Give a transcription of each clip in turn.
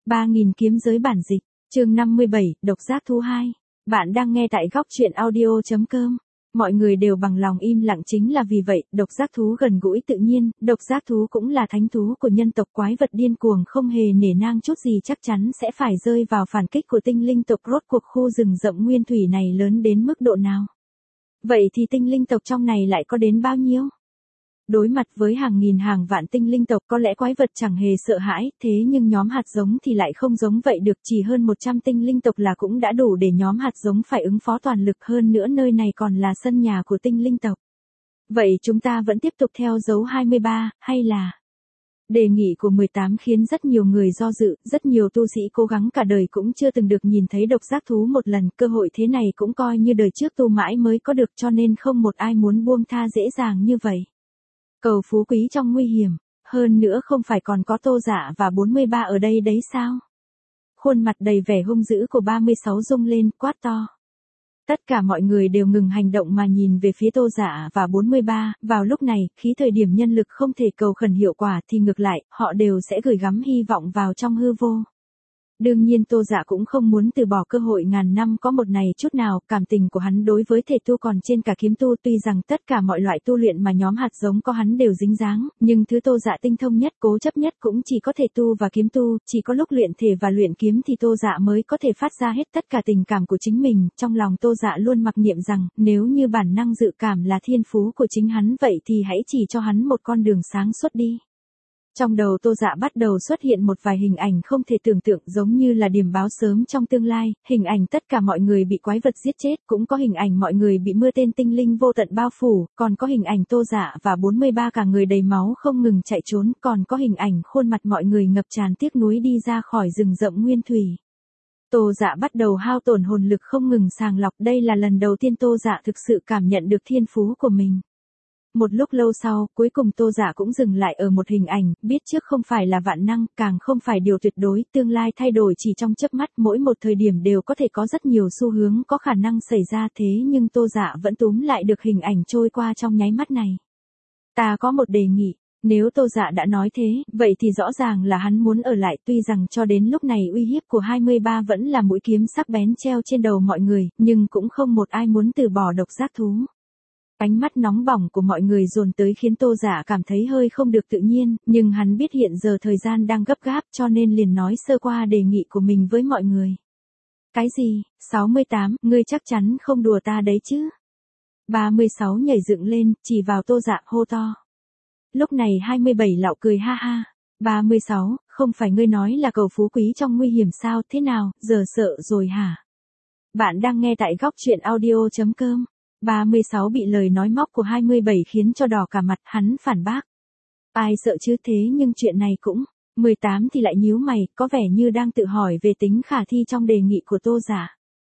3000 kiếm giới bản dịch, chương 57, độc giác thú 2. Bạn đang nghe tại góc truyện audio.com. Mọi người đều bằng lòng im lặng chính là vì vậy, độc giác thú gần gũi tự nhiên, độc giác thú cũng là thánh thú của nhân tộc quái vật điên cuồng không hề nể nang chút gì chắc chắn sẽ phải rơi vào phản kích của tinh linh tộc. Rốt cuộc khu rừng rậm nguyên thủy này lớn đến mức độ nào? Vậy thì tinh linh tộc trong này lại có đến bao nhiêu? Đối mặt với hàng nghìn hàng vạn tinh linh tộc có lẽ quái vật chẳng hề sợ hãi, thế nhưng nhóm hạt giống thì lại không giống vậy được, chỉ hơn 100 tinh linh tộc là cũng đã đủ để nhóm hạt giống phải ứng phó toàn lực, hơn nữa nơi này còn là sân nhà của tinh linh tộc. Vậy chúng ta vẫn tiếp tục theo dấu 23, hay là... Đề nghị của 18 khiến rất nhiều người do dự, rất nhiều tu sĩ cố gắng cả đời cũng chưa từng được nhìn thấy độc giác thú một lần, cơ hội thế này cũng coi như đời trước tu mãi mới có được, cho nên không một ai muốn buông tha dễ dàng như vậy. Cầu phú quý trong nguy hiểm, hơn nữa không phải còn có Tô Dạ và 43 ở đây đấy sao? Khuôn mặt đầy vẻ hung dữ của 36 rung lên, quát to. Tất cả mọi người đều ngừng hành động mà nhìn về phía Tô Dạ và 43, vào lúc này, khi thời điểm nhân lực không thể cầu khẩn hiệu quả thì ngược lại, họ đều sẽ gửi gắm hy vọng vào trong hư vô. Đương nhiên Tô Dạ cũng không muốn từ bỏ cơ hội ngàn năm có một này chút nào, cảm tình của hắn đối với thể tu còn trên cả kiếm tu, tuy rằng tất cả mọi loại tu luyện mà nhóm hạt giống có hắn đều dính dáng, nhưng thứ Tô Dạ tinh thông nhất, cố chấp nhất cũng chỉ có thể tu và kiếm tu, chỉ có lúc luyện thể và luyện kiếm thì Tô Dạ mới có thể phát ra hết tất cả tình cảm của chính mình. Trong lòng Tô Dạ luôn mặc niệm rằng, nếu như bản năng dự cảm là thiên phú của chính hắn vậy thì hãy chỉ cho hắn một con đường sáng suốt đi. Trong đầu Tô Dạ bắt đầu xuất hiện một vài hình ảnh không thể tưởng tượng, giống như là điềm báo sớm trong tương lai, hình ảnh tất cả mọi người bị quái vật giết chết, cũng có hình ảnh mọi người bị mưa tên tinh linh vô tận bao phủ, còn có hình ảnh Tô Dạ và 43 cả người đầy máu không ngừng chạy trốn, còn có hình ảnh khuôn mặt mọi người ngập tràn tiếc nuối đi ra khỏi rừng rậm nguyên thủy. Tô Dạ bắt đầu hao tổn hồn lực không ngừng sàng lọc, đây là lần đầu tiên Tô Dạ thực sự cảm nhận được thiên phú của mình. Một lúc lâu sau, cuối cùng Tô Dạ cũng dừng lại ở một hình ảnh, biết trước không phải là vạn năng, càng không phải điều tuyệt đối, tương lai thay đổi chỉ trong chớp mắt, mỗi một thời điểm đều có thể có rất nhiều xu hướng có khả năng xảy ra, thế nhưng Tô Dạ vẫn túm lại được hình ảnh trôi qua trong nháy mắt này. Ta có một đề nghị, nếu Tô Dạ đã nói thế, vậy thì rõ ràng là hắn muốn ở lại, tuy rằng cho đến lúc này uy hiếp của 23 vẫn là mũi kiếm sắc bén treo trên đầu mọi người, nhưng cũng không một ai muốn từ bỏ độc giác thú. Ánh mắt nóng bỏng của mọi người dồn tới khiến Tô Dạ cảm thấy hơi không được tự nhiên, nhưng hắn biết hiện giờ thời gian đang gấp gáp cho nên liền nói sơ qua đề nghị của mình với mọi người. Cái gì, 68, ngươi chắc chắn không đùa ta đấy chứ? 36 nhảy dựng lên, chỉ vào Tô Dạ hô to. Lúc này 27 lạo cười ha ha. 36, không phải ngươi nói là cầu phú quý trong nguy hiểm sao, thế nào, giờ sợ rồi hả? Bạn đang nghe tại góc truyện audio.com. 36 bị lời nói móc của 27 khiến cho đỏ cả mặt, hắn phản bác. Ai sợ chứ, thế nhưng chuyện này cũng... 18 thì lại nhíu mày, có vẻ như đang tự hỏi về tính khả thi trong đề nghị của Tô Dạ.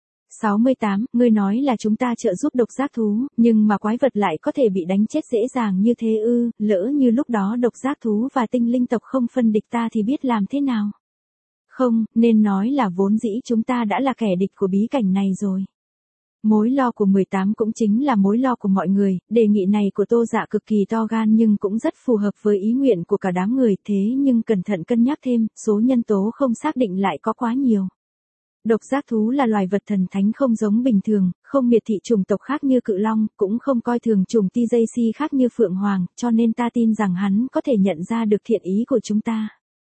68, ngươi nói là chúng ta trợ giúp độc giác thú, nhưng mà quái vật lại có thể bị đánh chết dễ dàng như thế ư, lỡ như lúc đó độc giác thú và tinh linh tộc không phân địch ta thì biết làm thế nào? Không, nên nói là vốn dĩ chúng ta đã là kẻ địch của bí cảnh này rồi. Mối lo của 18 cũng chính là mối lo của mọi người, đề nghị này của Tô Dạ cực kỳ to gan nhưng cũng rất phù hợp với ý nguyện của cả đám người, thế nhưng cẩn thận cân nhắc thêm, số nhân tố không xác định lại có quá nhiều. Độc giác thú là loài vật thần thánh không giống bình thường, không miệt thị chủng tộc khác như cự long, cũng không coi thường chủng TJC khác như phượng hoàng, cho nên ta tin rằng hắn có thể nhận ra được thiện ý của chúng ta.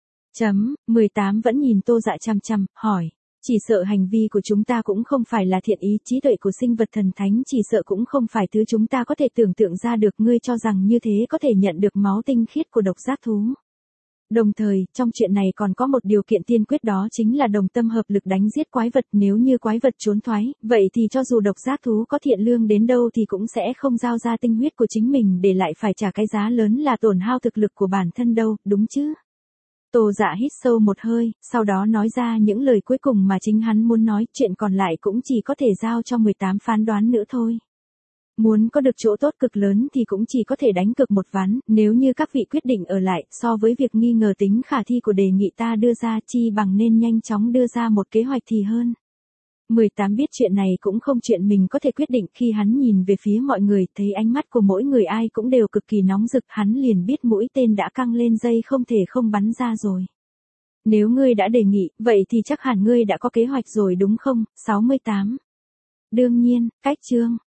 18 vẫn nhìn Tô Dạ chăm chăm, hỏi. Chỉ sợ hành vi của chúng ta cũng không phải là thiện ý, trí tuệ của sinh vật thần thánh chỉ sợ cũng không phải thứ chúng ta có thể tưởng tượng ra được, ngươi cho rằng như thế có thể nhận được máu tinh khiết của độc giác thú. Đồng thời, trong chuyện này còn có một điều kiện tiên quyết, đó chính là đồng tâm hợp lực đánh giết quái vật, nếu như quái vật trốn thoái, vậy thì cho dù độc giác thú có thiện lương đến đâu thì cũng sẽ không giao ra tinh huyết của chính mình để lại phải trả cái giá lớn là tổn hao thực lực của bản thân đâu, đúng chứ? Tô Dạ hít sâu một hơi, sau đó nói ra những lời cuối cùng mà chính hắn muốn nói, chuyện còn lại cũng chỉ có thể giao cho 18 phán đoán nữa thôi. Muốn có được chỗ tốt cực lớn thì cũng chỉ có thể đánh cược một ván, nếu như các vị quyết định ở lại, so với việc nghi ngờ tính khả thi của đề nghị ta đưa ra, chi bằng nên nhanh chóng đưa ra một kế hoạch thì hơn. 18 biết chuyện này cũng không chuyện mình có thể quyết định, khi hắn nhìn về phía mọi người, thấy ánh mắt của mỗi người ai cũng đều cực kỳ nóng rực, hắn liền biết mũi tên đã căng lên dây không thể không bắn ra rồi. Nếu ngươi đã đề nghị, vậy thì chắc hẳn ngươi đã có kế hoạch rồi đúng không? 68. Đương nhiên, cách chương.